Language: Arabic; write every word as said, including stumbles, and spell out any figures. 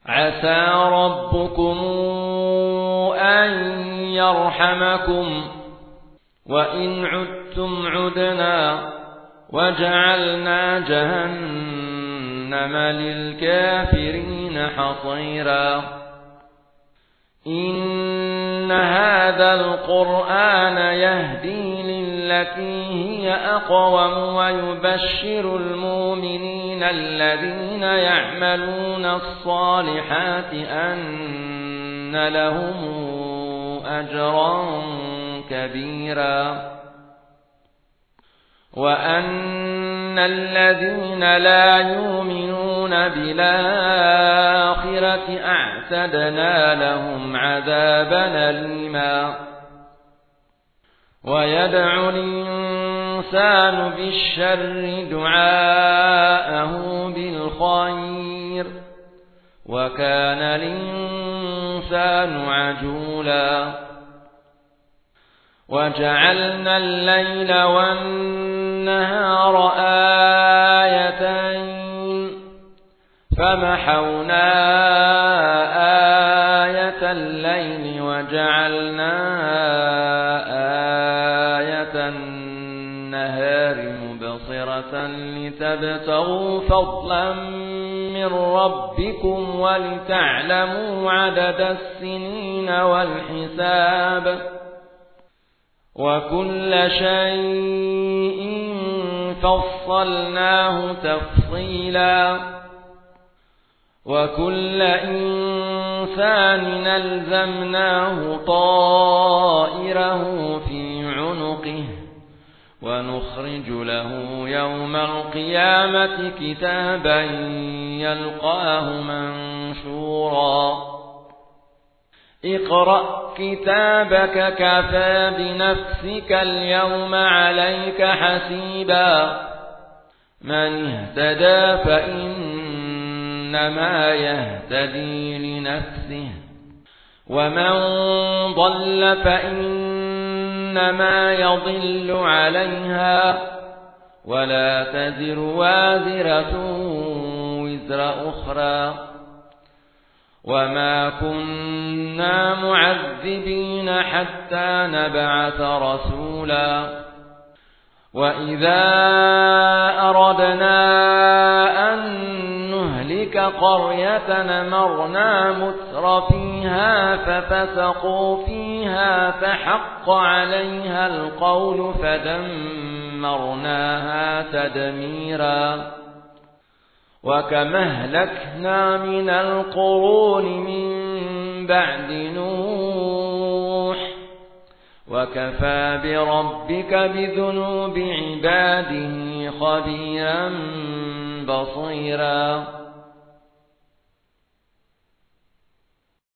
عسى ربكم أن يرحمكم وإن عدتم عدنا وجعلنا جهنم للكافرين حصيرا إن هذا القرآن يهدي للتي هي أقوم ويبشر المؤمنين الذين يعملون الصالحات أن لهم أجرا كبيرا وأن الذين لا يؤمنون بالآخرة أعتدنا لهم عذابا أليما ويدعو الإنسان بالشر دعاءه بالخير وكان الإنسان عجولا وجعلنا الليل والنهار آيتين فمحونا آية الليل وجعلنا آية النهار مبصرة لتبتغوا فضلا من ربكم ولتعلموا عدد السنين والحساب وكل شيء فصلناه تفصيلا وكل إنسان ألزمناه طائره في عنقه ونخرج له يوم القيامة كتابا يلقاه منشورا اقرأ كتابك كفى بنفسك اليوم عليك حسيبا من اهتدى فإنما يهتدي لنفسه ومن ضل فإنما يضل عليها ولا تزر وازرة وزر أخرى وما كنا معذبين حتى نبعث رسولا وإذا أردنا أن نهلك قرية أمرنا متر فيها ففسقوا فيها فحق عليها القول فدمرناها تدميرا وكم أهلكنا من القرون من بعد نوح وكفى بربك بذنوب عباده خبيرا بصيرا